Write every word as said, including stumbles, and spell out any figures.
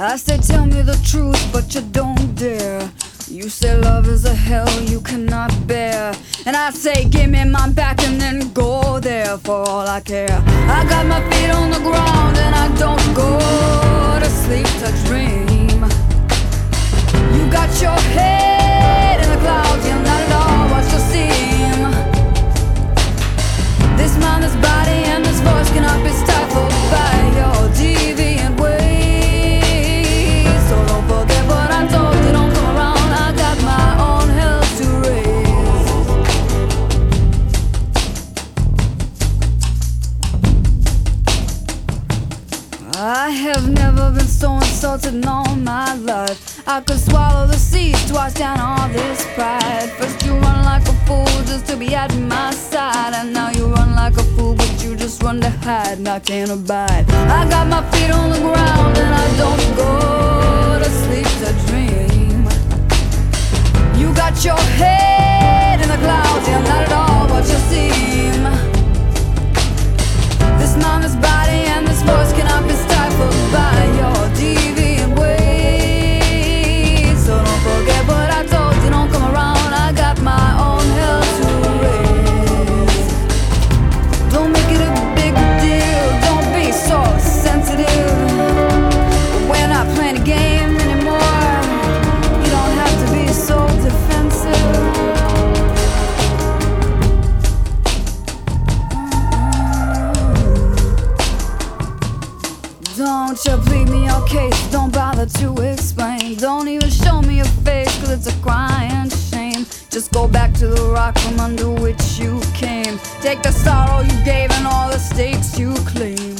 I say tell me the truth, but you don't dare. You say love is a hell you cannot bear, and I say give me my back and then go there for all I care. I got my feet on the ground and I don't go to sleep to dream. You got your head in the clouds, you're not at all what you seem. This mind, this body and this voice cannot be stifled by your deviant ways. So don't forget what I told you, don't come around. I got my own hell to raise. I have never been so insulted in all my life. I could swallow the seas twice down all this pride. First you run like a fool just to be at my side, and now you run like a fool but you just run to hide, and I can't abide. I got my feet on the ground and I don't go to sleep to dream. You got your head in the clouds, you're not at all what you seem. This mind, this body and this voice cannot be stifled by your deviant ways. So don't forget what I told you, don't come around. I got my own hell to raise. Don't make it a big deal, don't be so sensitive. We're not playing a game anymore. You don't have to be so defensive. Don't you plead me your case, don't bother to explain. Don't even show me your face, cause it's a crying shame. Just go back to the rock from under which you came. Take the sorrow you gave and all the stakes you claim.